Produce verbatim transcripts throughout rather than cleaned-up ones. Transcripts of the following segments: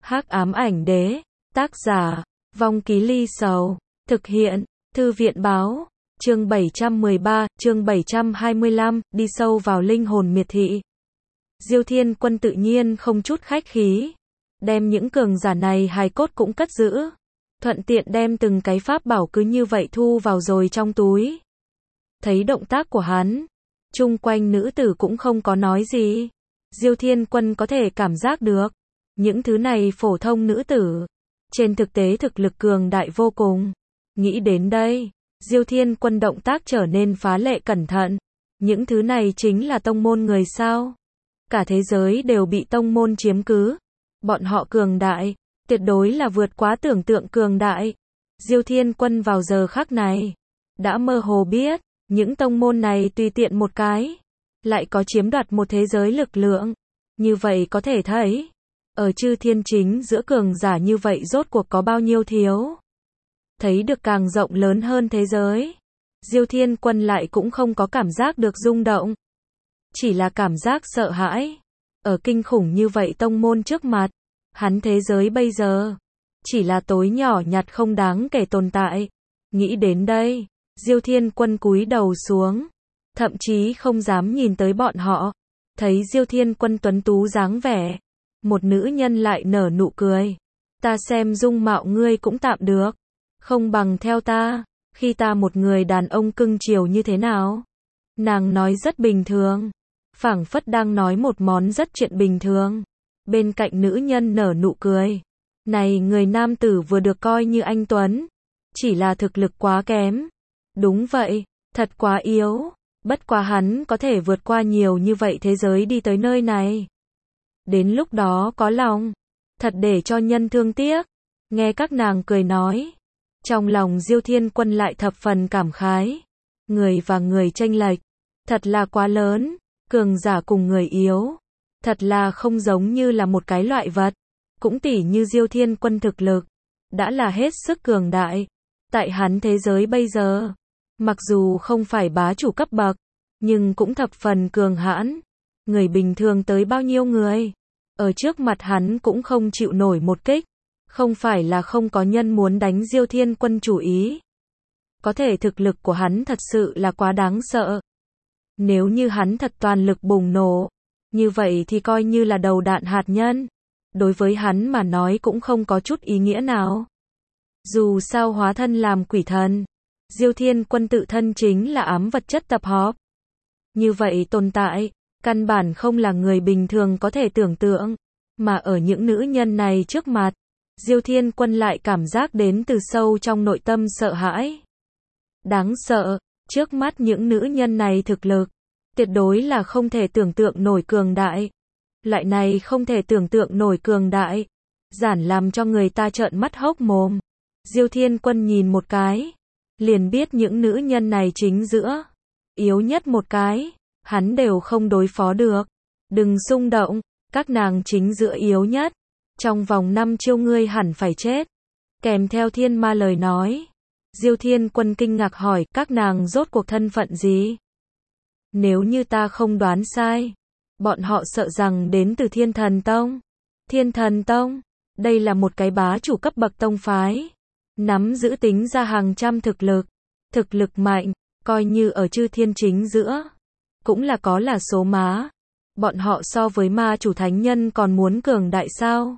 Hắc ám ảnh đế, tác giả, Vong Ký Ly Sầu, thực hiện, Thư viện báo, chương bảy trăm mười ba, chương bảy trăm hai mươi lăm, đi sâu vào linh hồn miệt thị. Diêu Thiên Quân tự nhiên không chút khách khí, đem những cường giả này hài cốt cũng cất giữ, thuận tiện đem từng cái pháp bảo cứ như vậy thu vào rồi trong túi. Thấy động tác của hắn, chung quanh nữ tử cũng không có nói gì. Diêu Thiên Quân có thể cảm giác được, những thứ này phổ thông nữ tử, trên thực tế thực lực cường đại vô cùng. Nghĩ đến đây, Diêu Thiên Quân động tác trở nên phá lệ cẩn thận. Những thứ này chính là tông môn người sao? Cả thế giới đều bị tông môn chiếm cứ. Bọn họ cường đại, tuyệt đối là vượt quá tưởng tượng cường đại. Diêu Thiên Quân vào giờ khắc này, đã mơ hồ biết, những tông môn này tùy tiện một cái, lại có chiếm đoạt một thế giới lực lượng. Như vậy có thể thấy, ở chư thiên chính giữa cường giả như vậy rốt cuộc có bao nhiêu thiếu. Thấy được càng rộng lớn hơn thế giới, Diêu Thiên Quân lại cũng không có cảm giác được rung động. Chỉ là cảm giác sợ hãi. Ở kinh khủng như vậy tông môn trước mặt, hắn thế giới bây giờ, chỉ là tối nhỏ nhặt không đáng kể tồn tại. Nghĩ đến đây, Diêu Thiên Quân cúi đầu xuống, thậm chí không dám nhìn tới bọn họ. Thấy Diêu Thiên Quân tuấn tú dáng vẻ, một nữ nhân lại nở nụ cười. Ta xem dung mạo ngươi cũng tạm được, không bằng theo ta, khi ta một người đàn ông cưng chiều như thế nào. Nàng nói rất bình thường, phảng phất đang nói một món rất chuyện bình thường. Bên cạnh nữ nhân nở nụ cười. Này người nam tử vừa được coi như anh tuấn, chỉ là thực lực quá kém. Đúng vậy, thật quá yếu. Bất quá hắn có thể vượt qua nhiều như vậy thế giới đi tới nơi này. Đến lúc đó có lòng, thật để cho nhân thương tiếc. Nghe các nàng cười nói, trong lòng Diêu Thiên Quân lại thập phần cảm khái. Người và người chênh lệch, thật là quá lớn. Cường giả cùng người yếu, thật là không giống như là một cái loại vật. Cũng tỉ như Diêu Thiên Quân thực lực, đã là hết sức cường đại. Tại hắn thế giới bây giờ, mặc dù không phải bá chủ cấp bậc, nhưng cũng thập phần cường hãn. Người bình thường tới bao nhiêu người, ở trước mặt hắn cũng không chịu nổi một kích. Không phải là không có nhân muốn đánh Diêu Thiên Quân chủ ý. Có thể thực lực của hắn thật sự là quá đáng sợ. Nếu như hắn thật toàn lực bùng nổ, như vậy thì coi như là đầu đạn hạt nhân. Đối với hắn mà nói cũng không có chút ý nghĩa nào. Dù sao hóa thân làm quỷ thần, Diêu Thiên Quân tự thân chính là ám vật chất tập hợp. Như vậy tồn tại, căn bản không là người bình thường có thể tưởng tượng. Mà ở những nữ nhân này trước mặt, Diêu Thiên Quân lại cảm giác đến từ sâu trong nội tâm sợ hãi. Đáng sợ, trước mắt những nữ nhân này thực lực, tuyệt đối là không thể tưởng tượng nổi cường đại. Loại này không thể tưởng tượng nổi cường đại, giản làm cho người ta trợn mắt hốc mồm. Diêu Thiên Quân nhìn một cái, liền biết những nữ nhân này chính giữa, yếu nhất một cái, hắn đều không đối phó được. Đừng xung động, các nàng chính giữa yếu nhất. Trong vòng năm chiêu ngươi hẳn phải chết. Kèm theo thiên ma lời nói, Diêu Thiên Quân kinh ngạc hỏi, các nàng rốt cuộc thân phận gì? Nếu như ta không đoán sai, bọn họ sợ rằng đến từ Thiên Thần Tông. Thiên Thần Tông, đây là một cái bá chủ cấp bậc tông phái, nắm giữ tính ra hàng trăm thực lực, thực lực mạnh, coi như ở chư thiên chính giữa, cũng là có là số má. Bọn họ so với ma chủ thánh nhân còn muốn cường đại sao?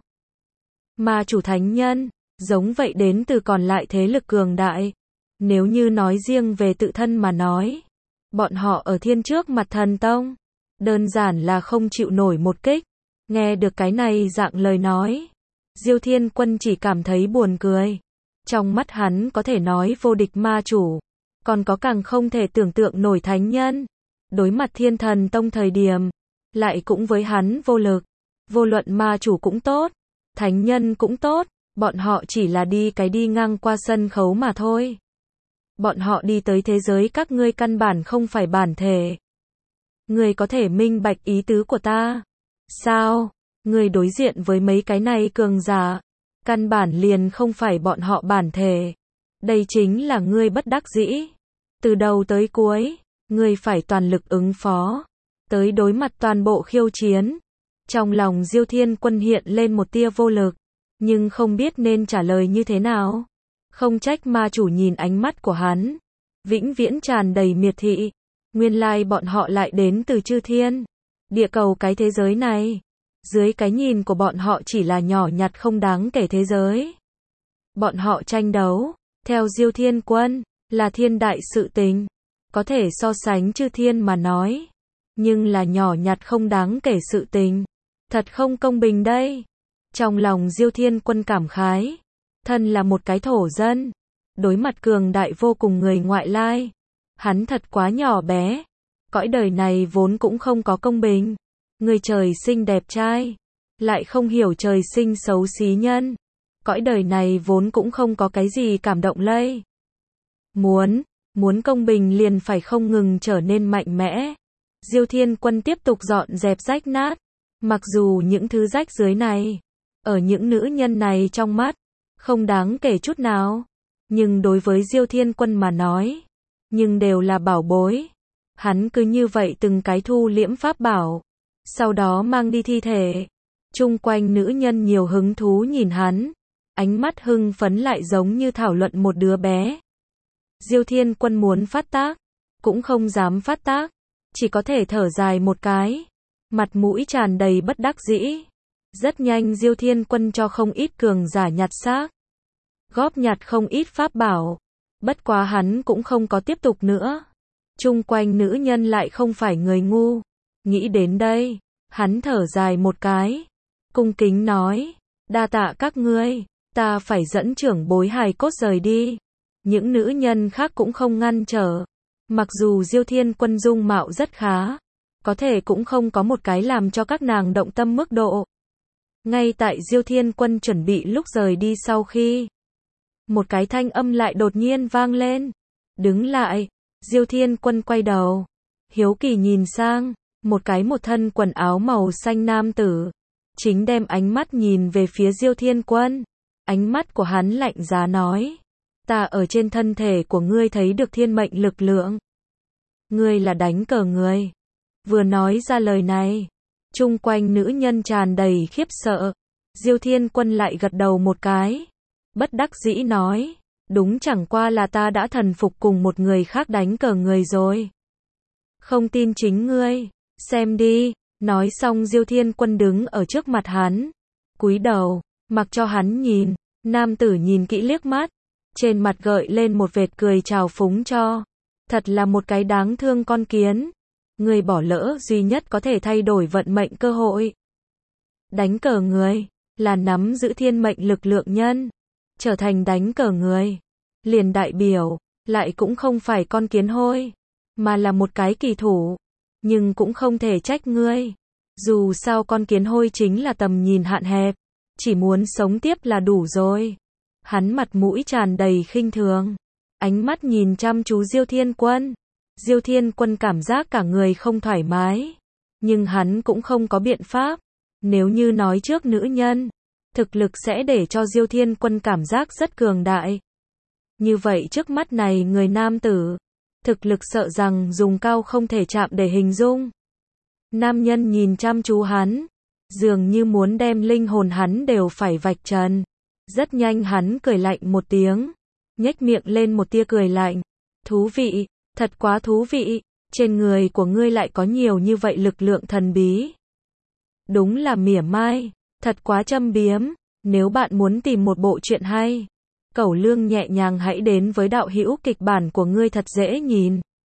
Ma chủ thánh nhân, giống vậy đến từ còn lại thế lực cường đại. Nếu như nói riêng về tự thân mà nói, bọn họ ở thiên trước mặt thần tông, đơn giản là không chịu nổi một kích. Nghe được cái này dạng lời nói, Diêu Thiên Quân chỉ cảm thấy buồn cười. Trong mắt hắn có thể nói vô địch ma chủ, còn có càng không thể tưởng tượng nổi thánh nhân. Đối mặt Thiên Thần Tông thời điểm, lại cũng với hắn vô lực. Vô luận ma chủ cũng tốt, thánh nhân cũng tốt, bọn họ chỉ là đi cái đi ngang qua sân khấu mà thôi. Bọn họ đi tới thế giới các ngươi căn bản không phải bản thể. Ngươi có thể minh bạch ý tứ của ta? Sao? Ngươi đối diện với mấy cái này cường giả, căn bản liền không phải bọn họ bản thể. Đây chính là ngươi bất đắc dĩ. Từ đầu tới cuối, ngươi phải toàn lực ứng phó, tới đối mặt toàn bộ khiêu chiến. Trong lòng Diêu Thiên Quân hiện lên một tia vô lực. nhưng không biết nên trả lời như thế nào. Không trách ma chủ nhìn ánh mắt của hắn, vĩnh viễn tràn đầy miệt thị. Nguyên lai bọn họ lại đến từ chư thiên, địa cầu cái thế giới này. Dưới cái nhìn của bọn họ chỉ là nhỏ nhặt không đáng kể thế giới. Bọn họ tranh đấu, theo Diêu Thiên Quân, là thiên đại sự tình. Có thể so sánh chư thiên mà nói. Nhưng là nhỏ nhặt không đáng kể sự tình. Thật không công bình đây. Trong lòng Diêu Thiên Quân cảm khái. Thân là một cái thổ dân. Đối mặt cường đại vô cùng người ngoại lai. Hắn thật quá nhỏ bé. Cõi đời này vốn cũng không có công bình. Người trời sinh đẹp trai. Lại không hiểu trời sinh xấu xí nhân. Cõi đời này vốn cũng không có cái gì cảm động lây. Muốn, muốn công bình liền phải không ngừng trở nên mạnh mẽ. Diêu Thiên Quân tiếp tục dọn dẹp rách nát. Mặc dù những thứ rách dưới này, ở những nữ nhân này trong mắt, không đáng kể chút nào. Nhưng đối với Diêu Thiên Quân mà nói, nhưng đều là bảo bối. Hắn cứ như vậy từng cái thu liễm pháp bảo. Sau đó mang đi thi thể. Chung quanh nữ nhân nhiều hứng thú nhìn hắn. Ánh mắt hưng phấn lại giống như thảo luận một đứa bé. Diêu Thiên Quân muốn phát tác, cũng không dám phát tác. Chỉ có thể thở dài một cái. Mặt mũi tràn đầy bất đắc dĩ. Rất nhanh Diêu Thiên Quân cho không ít cường giả nhặt xác. Góp nhặt không ít pháp bảo. Bất quá hắn cũng không có tiếp tục nữa. Chung quanh nữ nhân lại không phải người ngu. Nghĩ đến đây, hắn thở dài một cái. Cung kính nói, đa tạ các ngươi, ta phải dẫn trưởng bối hài cốt rời đi. Những nữ nhân khác cũng không ngăn trở. Mặc dù Diêu Thiên Quân dung mạo rất khá, có thể cũng không có một cái làm cho các nàng động tâm mức độ. Ngay tại Diêu Thiên Quân chuẩn bị lúc rời đi sau khi, một cái thanh âm lại đột nhiên vang lên. Đứng lại. Diêu Thiên Quân quay đầu, hiếu kỳ nhìn sang, một cái một thân quần áo màu xanh nam tử, chính đem ánh mắt nhìn về phía Diêu Thiên Quân. Ánh mắt của hắn lạnh giá nói, ta ở trên thân thể của ngươi thấy được thiên mệnh lực lượng. Ngươi là đánh cờ người. Vừa nói ra lời này, chung quanh nữ nhân tràn đầy khiếp sợ. Diêu Thiên Quân lại gật đầu một cái, bất đắc dĩ nói, đúng chẳng qua là ta đã thần phục cùng một người khác đánh cờ người rồi. Không tin chính ngươi, xem đi. Nói xong Diêu Thiên Quân đứng ở trước mặt hắn, cúi đầu, mặc cho hắn nhìn. Nam tử nhìn kỹ liếc mắt, trên mặt gợi lên một vệt cười trào phúng cho. Thật là một cái đáng thương con kiến. Người bỏ lỡ duy nhất có thể thay đổi vận mệnh cơ hội. Đánh cờ người, là nắm giữ thiên mệnh lực lượng nhân. Trở thành đánh cờ người, liền đại biểu, lại cũng không phải con kiến hôi, mà là một cái kỳ thủ. Nhưng cũng không thể trách ngươi. Dù sao con kiến hôi chính là tầm nhìn hạn hẹp. Chỉ muốn sống tiếp là đủ rồi. Hắn mặt mũi tràn đầy khinh thường. Ánh mắt nhìn chăm chú Diêu Thiên Quân. Diêu Thiên Quân cảm giác cả người không thoải mái. Nhưng hắn cũng không có biện pháp. Nếu như nói trước nữ nhân, thực lực sẽ để cho Diêu Thiên Quân cảm giác rất cường đại. Như vậy trước mắt này người nam tử, thực lực sợ rằng dùng cao không thể chạm để hình dung. Nam nhân nhìn chăm chú hắn, dường như muốn đem linh hồn hắn đều phải vạch trần. Rất nhanh hắn cười lạnh một tiếng, nhếch miệng lên một tia cười lạnh. Thú vị, thật quá thú vị, trên người của ngươi lại có nhiều như vậy lực lượng thần bí. Đúng là mỉa mai, thật quá châm biếm. Nếu bạn muốn tìm một bộ truyện hay, cẩu lương nhẹ nhàng hãy đến với đạo hữu kịch bản của ngươi thật dễ nhìn.